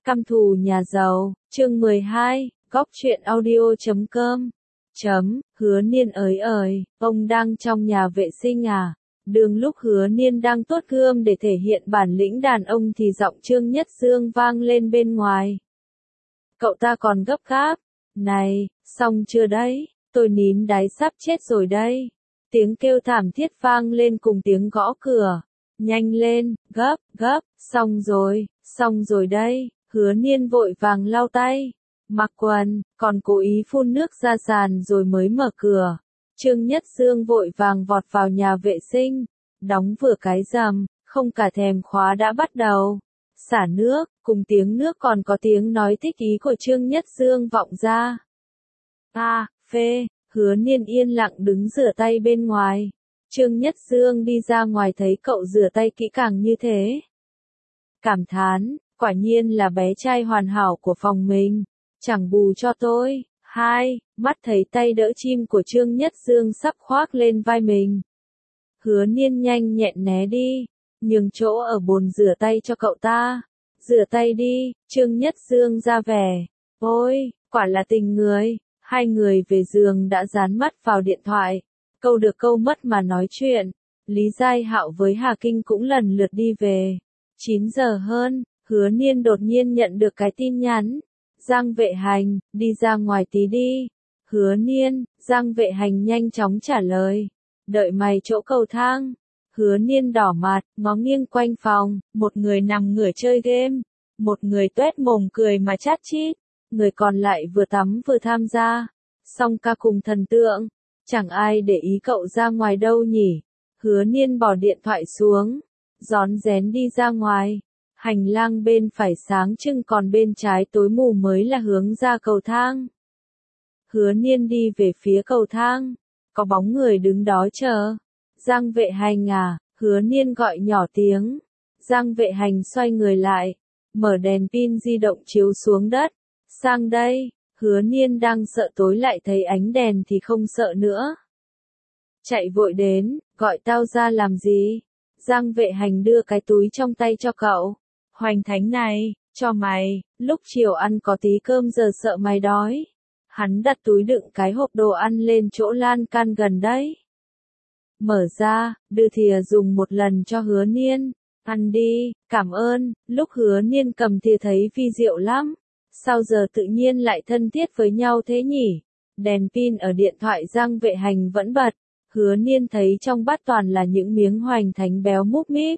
Căm thù nhà giàu, chương 12, góc truyện audio.com. Hứa Niên ơi, ông đang trong nhà vệ sinh à? Đường lúc Hứa Niên đang tuốt gươm để thể hiện bản lĩnh đàn ông thì giọng Trương Nhất Dương vang lên bên ngoài. Cậu ta còn gấp gáp. Này, xong chưa đấy? Tôi nín đáy sắp chết rồi đây. Tiếng kêu thảm thiết vang lên cùng tiếng gõ cửa. Nhanh lên, gấp, xong rồi đây. Hứa Niên vội vàng lau tay, mặc quần, còn cố ý phun nước ra sàn rồi mới mở cửa. Trương Nhất Dương vội vàng vọt vào nhà vệ sinh, đóng vừa cái rầm, không cả thèm khóa đã bắt đầu xả nước, cùng tiếng nước còn có tiếng nói thích ý của Trương Nhất Dương vọng ra. Phê, Hứa Niên yên lặng đứng rửa tay bên ngoài. Trương Nhất Dương đi ra ngoài thấy cậu rửa tay kỹ càng như thế. Cảm thán, quả nhiên là bé trai hoàn hảo của phòng mình, chẳng bù cho tôi. Mắt thấy tay đỡ chim của Trương Nhất Dương sắp khoác lên vai mình. Hứa Niên nhanh nhẹn né đi, nhường chỗ ở bồn rửa tay cho cậu ta. Rửa tay đi, Trương Nhất Dương ra vẻ. Ôi, quả là tình người. Hai người về giường đã dán mắt vào điện thoại, câu được câu mất mà nói chuyện. Lý Giai Hạo với Hà Kinh cũng lần lượt đi về. 9 giờ hơn, Hứa Niên đột nhiên nhận được cái tin nhắn. Giang Vệ Hành, đi ra ngoài tí đi. Hứa Niên, Giang Vệ Hành nhanh chóng trả lời. Đợi mày chỗ cầu thang. Hứa Niên đỏ mặt, ngó nghiêng quanh phòng, một người nằm ngửa chơi game, một người tuét mồm cười mà chát chít, người còn lại vừa tắm vừa tham gia. Song ca cùng thần tượng, chẳng ai để ý cậu ra ngoài đâu nhỉ. Hứa Niên bỏ điện thoại xuống, rón rén đi ra ngoài. Hành lang bên phải sáng trưng còn bên trái tối mù mới là hướng ra cầu thang. Hứa Niên đi về phía cầu thang, có bóng người đứng đó chờ. Giang Vệ Hành à? Hứa Niên gọi nhỏ tiếng. Giang Vệ Hành xoay người lại, mở đèn pin di động chiếu xuống đất. Sang đây. Hứa Niên đang sợ tối lại thấy ánh đèn thì không sợ nữa. Chạy vội đến, gọi tao ra làm gì? Giang Vệ Hành đưa cái túi trong tay cho cậu. Hoành thánh này, cho mày, lúc chiều ăn có tí cơm giờ sợ mày đói. Hắn đặt túi đựng cái hộp đồ ăn lên chỗ lan can gần đấy. Mở ra, đưa thìa dùng một lần cho Hứa Niên. Ăn đi, cảm ơn. Lúc Hứa Niên cầm thìa thấy vi diệu lắm. Sao giờ tự nhiên lại thân thiết với nhau thế nhỉ? Đèn pin ở điện thoại Giang Vệ Hành vẫn bật. Hứa Niên thấy trong bát toàn là những miếng hoành thánh béo múp míp.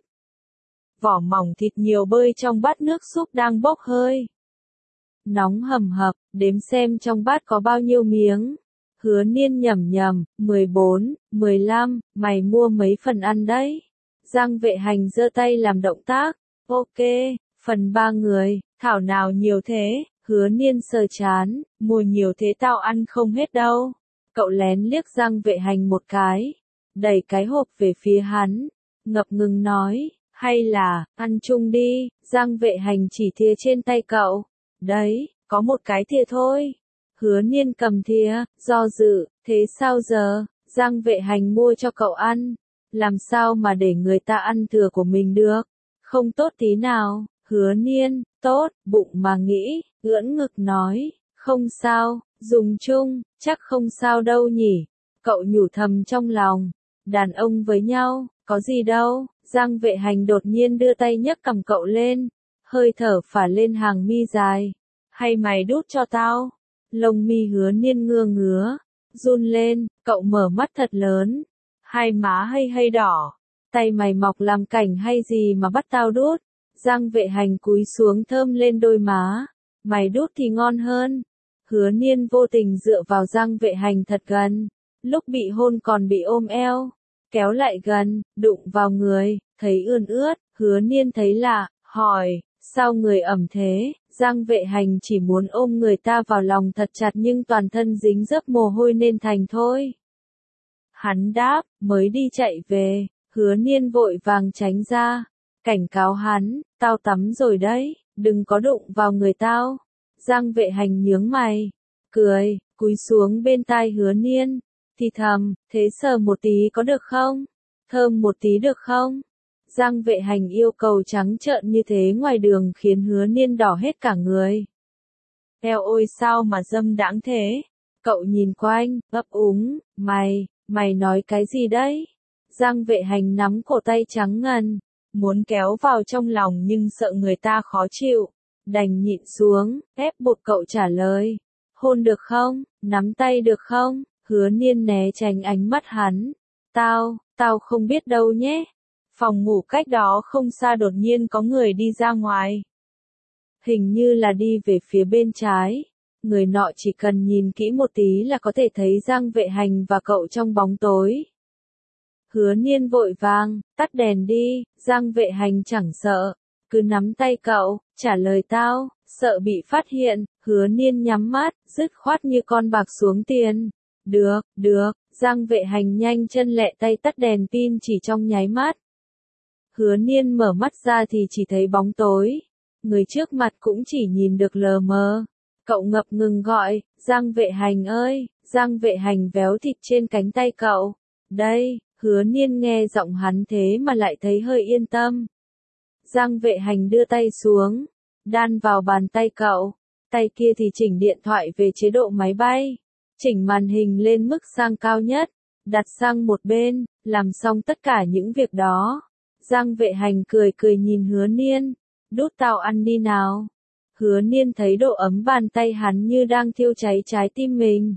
Vỏ mỏng thịt nhiều bơi trong bát nước súp đang bốc hơi. Nóng hầm hập, đếm xem trong bát có bao nhiêu miếng. Hứa Niên nhẩm, 14, 15, mày mua mấy phần ăn đấy? Giang Vệ Hành giơ tay làm động tác. Ok, phần 3 người, thảo nào nhiều thế? Hứa Niên sờ chán, mua nhiều thế tao ăn không hết đâu. Cậu lén liếc Giang Vệ Hành một cái, đẩy cái hộp về phía hắn, ngập ngừng nói, hay là, ăn chung đi. Giang Vệ Hành chỉ thìa trên tay cậu. Đấy, có một cái thìa thôi. Hứa Niên cầm thìa, do dự, thế sao giờ? Giang Vệ Hành mua cho cậu ăn, làm sao mà để người ta ăn thừa của mình được? Không tốt tí nào. Hứa Niên, tốt, bụng mà nghĩ, ưỡn ngực nói, không sao, dùng chung, chắc không sao đâu nhỉ. Cậu nhủ thầm trong lòng, đàn ông với nhau, có gì đâu. Giang Vệ Hành đột nhiên đưa tay nhấc cằm cậu lên, hơi thở phả lên hàng mi dài. Hay mày đút cho tao? Lông mi Hứa Niên ngứa, run lên, cậu mở mắt thật lớn. Hai má hay đỏ. Tay mày mọc làm cảnh hay gì mà bắt tao đút? Giang Vệ Hành cúi xuống thơm lên đôi má. Mày đút thì ngon hơn. Hứa Niên vô tình dựa vào Giang Vệ Hành thật gần. Lúc bị hôn còn bị ôm eo. Kéo lại gần, đụng vào người, thấy ươn ướt. Hứa Niên thấy lạ, hỏi, sao người ẩm thế? Giang Vệ Hành chỉ muốn ôm người ta vào lòng thật chặt nhưng toàn thân dính dấp mồ hôi nên thành thôi. Hắn đáp, mới đi chạy về. Hứa Niên vội vàng tránh ra, cảnh cáo hắn, tao tắm rồi đấy, đừng có đụng vào người tao. Giang Vệ Hành nhướng mày, cười, cúi xuống bên tai Hứa Niên, thì thầm, thế sờ một tí có được không? Thơm một tí được không? Giang Vệ Hành yêu cầu trắng trợn như thế ngoài đường khiến Hứa Niên đỏ hết cả người. Eo ôi sao mà dâm đãng thế? Cậu nhìn quanh, ấp úng, mày nói cái gì đấy? Giang Vệ Hành nắm cổ tay trắng ngần, muốn kéo vào trong lòng nhưng sợ người ta khó chịu, đành nhịn xuống, ép buộc cậu trả lời. Hôn được không? Nắm tay được không? Hứa Niên né tránh ánh mắt hắn. Tao không biết đâu nhé. Phòng ngủ cách đó không xa đột nhiên có người đi ra ngoài. Hình như là đi về phía bên trái. Người nọ chỉ cần nhìn kỹ một tí là có thể thấy Giang Vệ Hành và cậu trong bóng tối. Hứa Niên vội vàng, tắt đèn đi, Giang Vệ Hành chẳng sợ, cứ nắm tay cậu, trả lời tao, sợ bị phát hiện, Hứa Niên nhắm mắt, dứt khoát như con bạc xuống tiền. Được, Giang Vệ Hành nhanh chân lẹ tay tắt đèn pin chỉ trong nháy mắt. Hứa Niên mở mắt ra thì chỉ thấy bóng tối, người trước mặt cũng chỉ nhìn được lờ mờ. Cậu ngập ngừng gọi, Giang Vệ Hành ơi, Giang Vệ Hành véo thịt trên cánh tay cậu. Đây, Hứa Niên nghe giọng hắn thế mà lại thấy hơi yên tâm. Giang Vệ Hành đưa tay xuống, đan vào bàn tay cậu, tay kia thì chỉnh điện thoại về chế độ máy bay, chỉnh màn hình lên mức sang cao nhất, đặt sang một bên, làm xong tất cả những việc đó. Giang Vệ Hành cười nhìn Hứa Niên, đút tao ăn đi nào. Hứa Niên thấy độ ấm bàn tay hắn như đang thiêu cháy trái tim mình.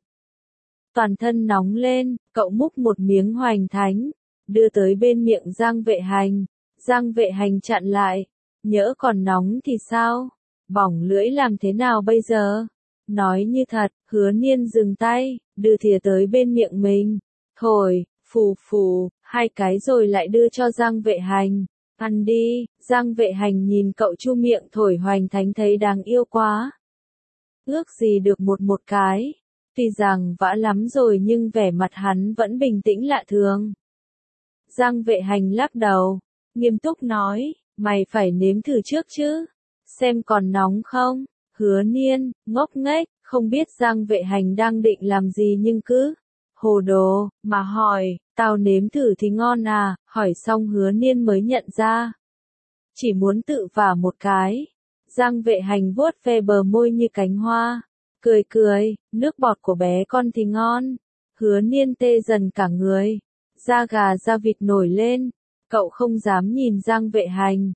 Toàn thân nóng lên, cậu múc một miếng hoành thánh, đưa tới bên miệng Giang Vệ Hành. Giang Vệ Hành chặn lại, nhỡ còn nóng thì sao? Bỏng lưỡi làm thế nào bây giờ? Nói như thật, Hứa Niên dừng tay, đưa thìa tới bên miệng mình. Thổi, phù, 2 cái rồi lại đưa cho Giang Vệ Hành. Ăn đi, Giang Vệ Hành nhìn cậu chu miệng thổi hoành thánh thấy đáng yêu quá. Ước gì được một cái. Tuy rằng vã lắm rồi nhưng vẻ mặt hắn vẫn bình tĩnh lạ thường. Giang Vệ Hành lắc đầu, nghiêm túc nói, mày phải nếm thử trước chứ. Xem còn nóng không? Hứa Niên, ngốc nghếch, không biết Giang Vệ Hành đang định làm gì nhưng cứ hồ đồ, mà hỏi, tao nếm thử thì ngon à, hỏi xong Hứa Niên mới nhận ra. Chỉ muốn tự vả một cái. Giang Vệ Hành vuốt ve bờ môi như cánh hoa. Cười, nước bọt của bé con thì ngon. Hứa Niên tê dần cả người. Da gà da vịt nổi lên. Cậu không dám nhìn Giang Vệ Hành.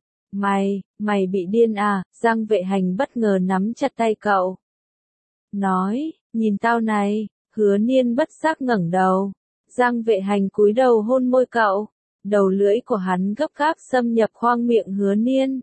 Mày bị điên à? Giang Vệ Hành bất ngờ nắm chặt tay cậu. Nói, nhìn tao này. Hứa Niên bất giác ngẩng đầu. Giang Vệ Hành cúi đầu hôn môi cậu. Đầu lưỡi của hắn gấp gáp xâm nhập khoang miệng Hứa Niên.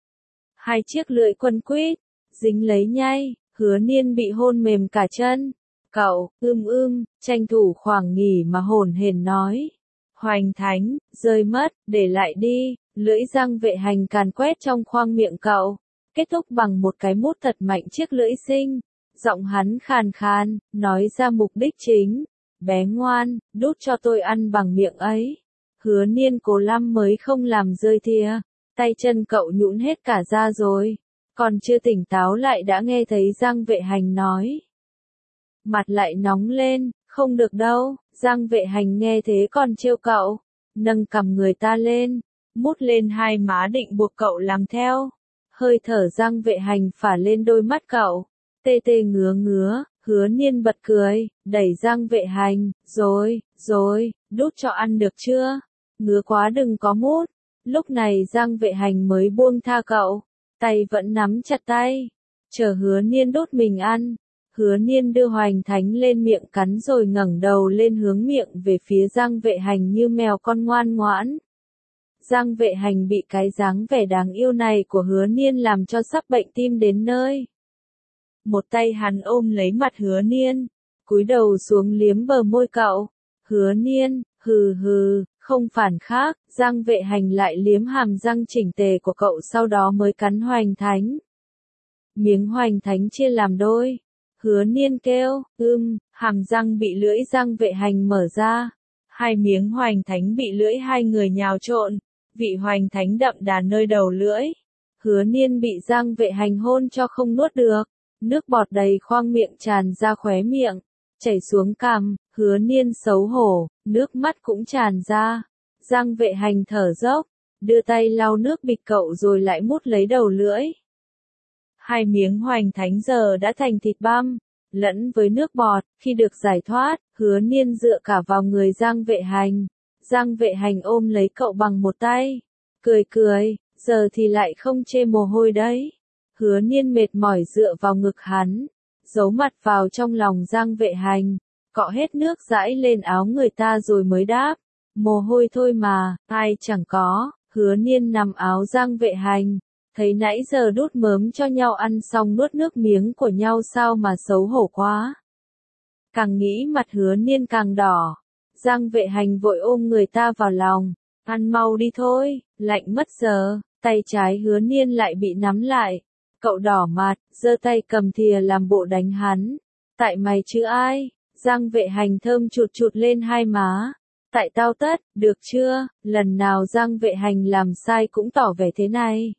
2 chiếc lưỡi quấn quýt, dính lấy nhai. Hứa Niên bị hôn mềm cả chân. Cậu, tranh thủ khoảng nghỉ mà hổn hển nói. Hoành thánh, rơi mất, để lại đi. Lưỡi Giang Vệ Hành càn quét trong khoang miệng cậu. Kết thúc bằng một cái mút thật mạnh chiếc lưỡi xinh. Giọng hắn khàn khàn, nói ra mục đích chính. Bé ngoan, đút cho tôi ăn bằng miệng ấy. Hứa Niên cố lắm mới không làm rơi thìa. Tay chân cậu nhũn hết cả ra rồi. Còn chưa tỉnh táo lại đã nghe thấy Giang Vệ Hành nói. Mặt lại nóng lên, không được đâu. Giang Vệ Hành nghe thế còn trêu cậu. Nâng cằm người ta lên, mút lên 2 má định buộc cậu làm theo. Hơi thở Giang Vệ Hành phả lên đôi mắt cậu. Tê ngứa, Hứa Niên bật cười, đẩy Giang Vệ Hành, rồi, đút cho ăn được chưa? Ngứa quá đừng có mút. Lúc này Giang Vệ Hành mới buông tha cậu, tay vẫn nắm chặt tay, chờ Hứa Niên đút mình ăn. Hứa Niên đưa hoành thánh lên miệng cắn rồi ngẩng đầu lên hướng miệng về phía Giang Vệ Hành như mèo con ngoan ngoãn. Giang Vệ Hành bị cái dáng vẻ đáng yêu này của Hứa Niên làm cho sắp bệnh tim đến nơi. Một tay hắn ôm lấy mặt Hứa Niên, cúi đầu xuống liếm bờ môi cậu. Hứa Niên, hừ, không phản khác. Giang Vệ Hành lại liếm hàm răng chỉnh tề của cậu sau đó mới cắn hoành thánh. Miếng hoành thánh chia làm đôi. Hứa Niên kêu, hàm răng bị lưỡi Giang Vệ Hành mở ra. 2 miếng hoành thánh bị lưỡi 2 người nhào trộn. Vị hoành thánh đậm đà nơi đầu lưỡi. Hứa Niên bị Giang Vệ Hành hôn cho không nuốt được. Nước bọt đầy khoang miệng tràn ra khóe miệng, chảy xuống cằm. Hứa Niên xấu hổ, nước mắt cũng tràn ra. Giang Vệ Hành thở dốc, đưa tay lau nước bịt cậu rồi lại mút lấy đầu lưỡi. Hai miếng hoành thánh giờ đã thành thịt băm, lẫn với nước bọt, khi được giải thoát, Hứa Niên dựa cả vào người Giang Vệ Hành. Giang Vệ Hành ôm lấy cậu bằng một tay, cười cười, giờ thì lại không chê mồ hôi đấy. Hứa Niên mệt mỏi dựa vào ngực hắn, giấu mặt vào trong lòng Giang Vệ Hành, cọ hết nước dãi lên áo người ta rồi mới đáp, mồ hôi thôi mà, ai chẳng có. Hứa Niên nằm áo Giang Vệ Hành, thấy nãy giờ đút mớm cho nhau ăn xong nuốt nước miếng của nhau sao mà xấu hổ quá. Càng nghĩ mặt Hứa Niên càng đỏ, Giang Vệ Hành vội ôm người ta vào lòng, ăn mau đi thôi, lạnh mất giờ. Tay trái Hứa Niên lại bị nắm lại, cậu đỏ mặt, giơ tay cầm thìa làm bộ đánh hắn. Tại mày chứ ai? Giang Vệ Hành thơm chụt chụt lên hai má. Tại tao tất, được chưa? Lần nào Giang Vệ Hành làm sai cũng tỏ vẻ thế này.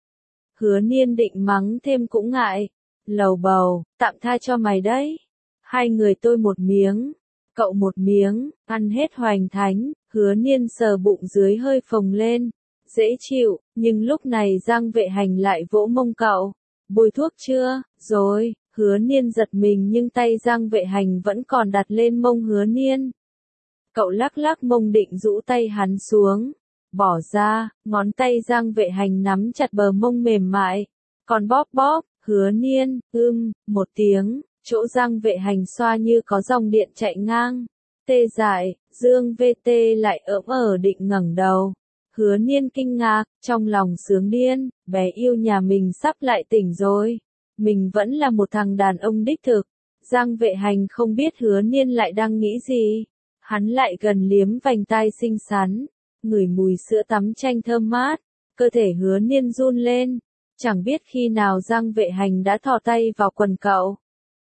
Hứa Niên định mắng thêm cũng ngại, lầu bầu, tạm tha cho mày đấy. Hai người tôi một miếng, cậu một miếng, ăn hết hoành thánh. Hứa Niên sờ bụng dưới hơi phồng lên, dễ chịu, nhưng lúc này Giang Vệ Hành lại vỗ mông cậu. Bôi thuốc chưa? Rồi. Hứa Niên giật mình nhưng tay Giang Vệ Hành vẫn còn đặt lên mông Hứa Niên. Cậu lắc lắc mông định rũ tay hắn xuống, bỏ ra, ngón tay Giang Vệ Hành nắm chặt bờ mông mềm mại, còn bóp bóp. Hứa Niên, một tiếng, chỗ Giang Vệ Hành xoa như có dòng điện chạy ngang, tê dại. Dương VT lại ỡm ở định ngẩng đầu. Hứa Niên kinh ngạc, trong lòng sướng điên, bé yêu nhà mình sắp lại tỉnh rồi. Mình vẫn là một thằng đàn ông đích thực. Giang Vệ Hành không biết Hứa Niên lại đang nghĩ gì. Hắn lại gần liếm vành tai xinh xắn, ngửi mùi sữa tắm chanh thơm mát, cơ thể Hứa Niên run lên. Chẳng biết khi nào Giang Vệ Hành đã thò tay vào quần cậu,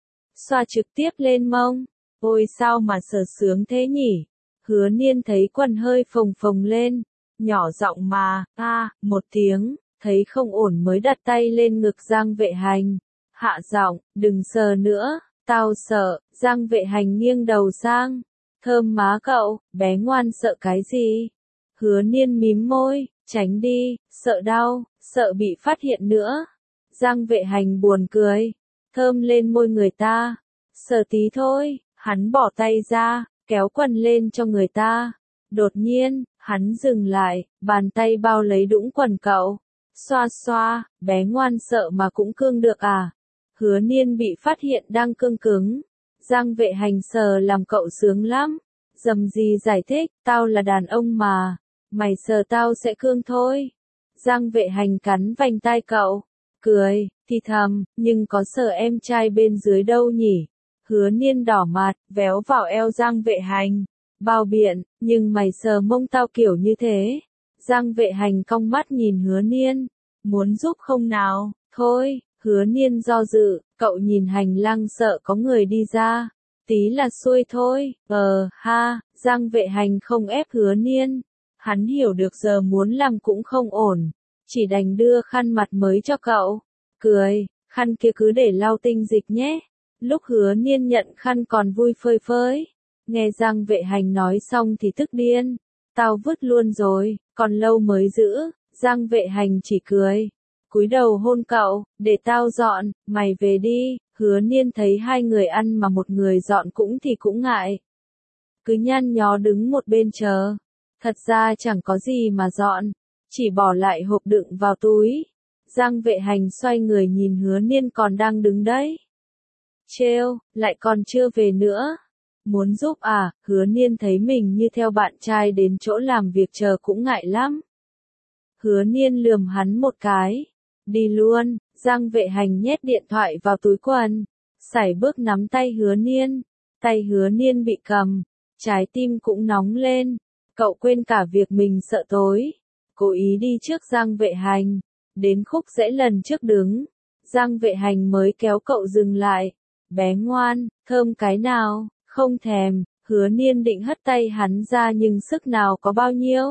xoa trực tiếp lên mông. Ôi sao mà sờ sướng thế nhỉ? Hứa Niên thấy quần hơi phồng phồng lên, nhỏ giọng mà, một tiếng, thấy không ổn mới đặt tay lên ngực Giang Vệ Hành. Hạ giọng, đừng sờ nữa, tao sợ. Giang Vệ Hành nghiêng đầu sang, thơm má cậu, bé ngoan sợ cái gì? Hứa Niên mím môi, tránh đi, sợ đau, sợ bị phát hiện nữa. Giang Vệ Hành buồn cười, thơm lên môi người ta, sờ tí thôi. Hắn bỏ tay ra, kéo quần lên cho người ta. Đột nhiên, hắn dừng lại, bàn tay bao lấy đũng quần cậu. Xoa xoa, bé ngoan sợ mà cũng cương được à? Hứa Niên bị phát hiện đang cương cứng. Giang Vệ Hành sờ làm cậu sướng lắm. Dầm gì giải thích, tao là đàn ông mà. Mày sờ tao sẽ cương thôi. Giang Vệ Hành cắn vành tai cậu, cười, thì thầm, nhưng có sờ em trai bên dưới đâu nhỉ? Hứa Niên đỏ mặt, véo vào eo Giang Vệ Hành. Bao biện, nhưng mày sờ mông tao kiểu như thế. Giang Vệ Hành cong mắt nhìn Hứa Niên. Muốn giúp không nào? Thôi. Hứa Niên do dự, cậu nhìn hành lang sợ có người đi ra. Tí là xuôi thôi. Giang Vệ Hành không ép Hứa Niên. Hắn hiểu được giờ muốn làm cũng không ổn. Chỉ đành đưa khăn mặt mới cho cậu. Cười, khăn kia cứ để lau tinh dịch nhé. Lúc Hứa Niên nhận khăn còn vui phơi phới. Nghe Giang Vệ Hành nói xong thì tức điên. Tao vứt luôn rồi, còn lâu mới giữ. Giang Vệ Hành chỉ cười, cúi đầu hôn cậu, để tao dọn, mày về đi. Hứa Niên thấy hai người ăn mà một người dọn cũng ngại. Cứ nhăn nhó đứng một bên chờ. Thật ra chẳng có gì mà dọn, chỉ bỏ lại hộp đựng vào túi. Giang Vệ Hành xoay người nhìn Hứa Niên còn đang đứng đấy. Trêu, lại còn chưa về nữa. Muốn giúp à? Hứa Niên thấy mình như theo bạn trai đến chỗ làm việc chờ cũng ngại lắm. Hứa Niên lườm hắn một cái. Đi luôn. Giang Vệ Hành nhét điện thoại vào túi quần, sải bước nắm tay Hứa Niên. Tay Hứa Niên bị cầm, trái tim cũng nóng lên. Cậu quên cả việc mình sợ tối, cố ý đi trước Giang Vệ Hành. Đến khúc rẽ lần trước đứng, Giang Vệ Hành mới kéo cậu dừng lại. Bé ngoan, thơm cái nào? Không thèm. Hứa Niên định hất tay hắn ra nhưng sức nào có bao nhiêu.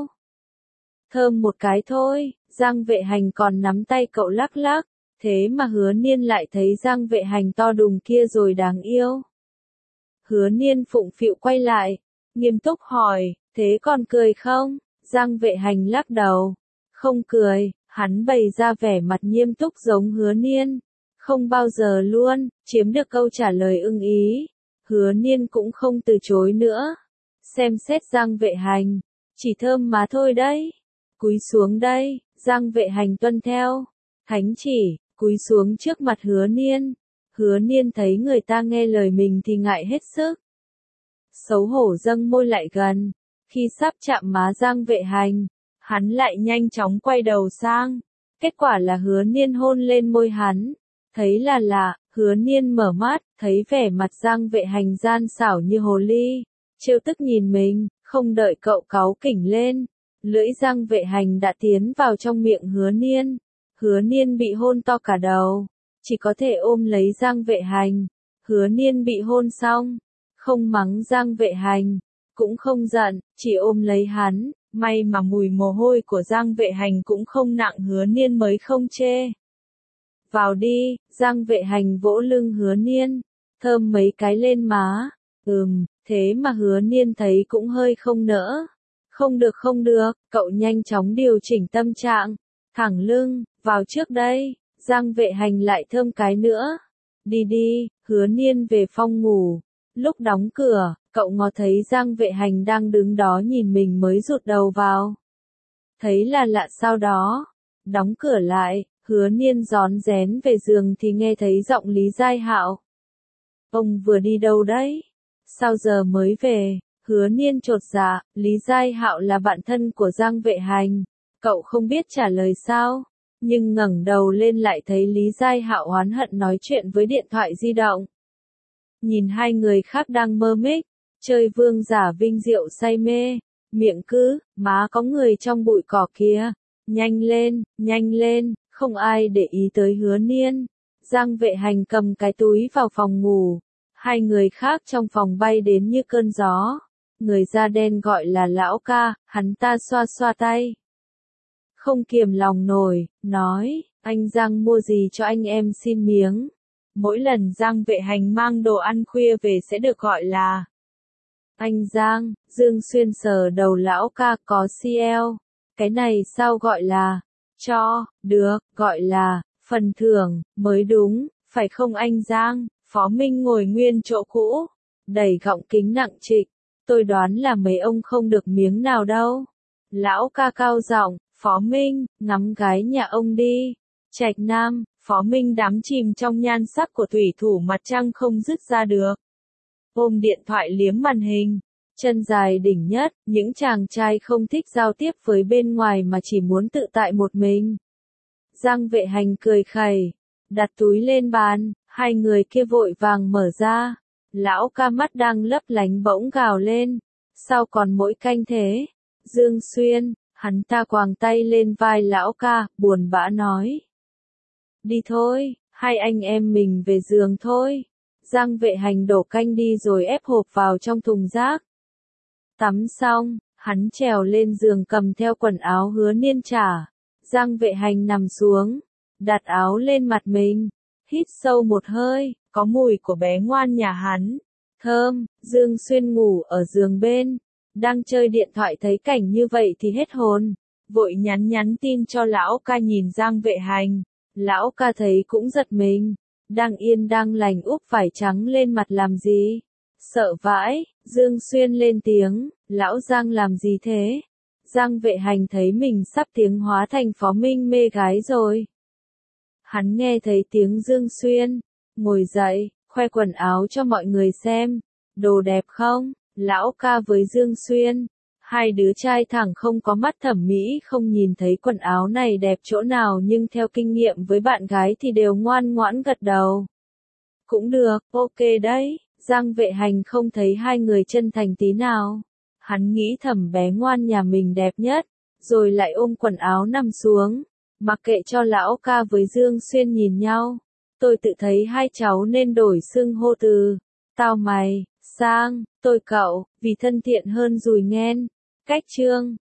Thơm một cái thôi. Giang Vệ Hành còn nắm tay cậu lắc lắc. Thế mà Hứa Niên lại thấy Giang Vệ Hành to đùng kia rồi đáng yêu. Hứa Niên phụng phịu quay lại, nghiêm túc hỏi, thế còn cười không? Giang Vệ Hành lắc đầu, Không cười, hắn bày ra vẻ mặt nghiêm túc giống Hứa Niên. Không bao giờ luôn, chiếm được câu trả lời ưng ý. Hứa Niên cũng không từ chối nữa. Xem xét Giang Vệ Hành. Chỉ thơm má thôi đấy. Cúi xuống đây, Giang Vệ Hành tuân theo. Thánh chỉ, cúi xuống trước mặt Hứa Niên. Hứa Niên thấy người ta nghe lời mình thì ngại hết sức. Xấu hổ dâng môi lại gần. Khi sắp chạm má Giang Vệ Hành, hắn lại nhanh chóng quay đầu sang. Kết quả là Hứa Niên hôn lên môi hắn. Thấy là lạ, Hứa Niên mở mắt, thấy vẻ mặt Giang Vệ Hành gian xảo như hồ ly. Trêu tức nhìn mình, không đợi cậu cáu kỉnh lên. Lưỡi Giang Vệ Hành đã tiến vào trong miệng Hứa Niên. Hứa Niên bị hôn to cả đầu. Chỉ có thể ôm lấy Giang Vệ Hành. Hứa Niên bị hôn xong. Không mắng Giang Vệ Hành. Cũng không giận, chỉ ôm lấy hắn. May mà mùi mồ hôi của Giang Vệ Hành cũng không nặng, Hứa Niên mới không chê. Vào đi, Giang Vệ Hành vỗ lưng Hứa Niên. Thơm mấy cái lên má. Thế mà Hứa Niên thấy cũng hơi không nỡ. Không được, cậu nhanh chóng điều chỉnh tâm trạng. Thẳng lưng, vào trước đây. Giang Vệ Hành lại thơm cái nữa. Đi, Hứa Niên về phòng ngủ. Lúc đóng cửa, cậu ngó thấy Giang Vệ Hành đang đứng đó nhìn mình mới rụt đầu vào. Thấy là lạ sau đó. Đóng cửa lại, Hứa Niên rón rén về giường thì nghe thấy giọng Lý Giai Hạo. Ông vừa đi đâu đấy? Sao giờ mới về? Hứa Niên chột dạ, Lý Giai Hạo là bạn thân của Giang Vệ Hành. Cậu không biết trả lời sao? Nhưng ngẩng đầu lên lại thấy Lý Giai Hạo oán hận nói chuyện với điện thoại di động. Nhìn hai người khác đang mơ mích, chơi vương giả vinh diệu say mê, miệng cứ, má có người trong bụi cỏ kia. Nhanh lên, không ai để ý tới Hứa Niên. Giang Vệ Hành cầm cái túi vào phòng ngủ. Hai người khác trong phòng bay đến như cơn gió. Người da đen gọi là lão ca, hắn ta xoa xoa tay. Không kiềm lòng nổi, nói, anh Giang mua gì cho anh em xin miếng. Mỗi lần Giang Vệ Hành mang đồ ăn khuya về sẽ được gọi là anh Giang. Dương Xuyên sờ đầu lão ca, có CL. Cái này sao gọi là cho, được, gọi là phần thưởng, mới đúng, phải không anh Giang? Phó Minh ngồi nguyên chỗ cũ, đẩy gọng kính nặng trịch. Tôi đoán là mấy ông không được miếng nào đâu. Lão ca cao giọng, Phó Minh, ngắm gái nhà ông đi. Trạch Nam, Phó Minh đắm chìm trong nhan sắc của thủy thủ mặt trăng không dứt ra được. Ôm điện thoại liếm màn hình. Chân dài đỉnh nhất, những chàng trai không thích giao tiếp với bên ngoài mà chỉ muốn tự tại một mình. Giang Vệ Hành cười khẩy, đặt túi lên bàn, hai người kia vội vàng mở ra. Lão ca mắt đang lấp lánh bỗng gào lên. Sao còn mỗi canh thế? Dương Xuyên, hắn ta quàng tay lên vai lão ca, buồn bã nói. Đi thôi, hai anh em mình về giường thôi. Giang Vệ Hành đổ canh đi rồi ép hộp vào trong thùng rác. Tắm xong, hắn trèo lên giường cầm theo quần áo Hứa Niên trả. Giang Vệ Hành nằm xuống, đặt áo lên mặt mình, hít sâu một hơi, có mùi của bé ngoan nhà hắn. Thơm. Dương Xuyên ngủ ở giường bên, đang chơi điện thoại thấy cảnh như vậy thì hết hồn, vội nhắn tin cho lão ca nhìn Giang Vệ Hành. Lão ca thấy cũng giật mình, đang yên đang lành úp vải trắng lên mặt làm gì? Sợ vãi. Dương Xuyên lên tiếng, lão Giang làm gì thế? Giang Vệ Hành thấy mình sắp tiến hóa thành Phó Minh mê gái rồi. Hắn nghe thấy tiếng Dương Xuyên, ngồi dậy, khoe quần áo cho mọi người xem. Đồ đẹp không? Lão ca với Dương Xuyên. Hai đứa trai thẳng không có mắt thẩm mỹ không nhìn thấy quần áo này đẹp chỗ nào, nhưng theo kinh nghiệm với bạn gái thì đều ngoan ngoãn gật đầu. Cũng được, ok đấy. Giang Vệ Hành không thấy hai người chân thành tí nào. Hắn nghĩ thầm bé ngoan nhà mình đẹp nhất, rồi lại ôm quần áo nằm xuống, mặc kệ cho lão ca với Dương Xuyên nhìn nhau. Tôi tự thấy hai cháu nên đổi xưng hô từ tao mày sang tôi cậu, vì thân thiện hơn rồi nghen. Cách chương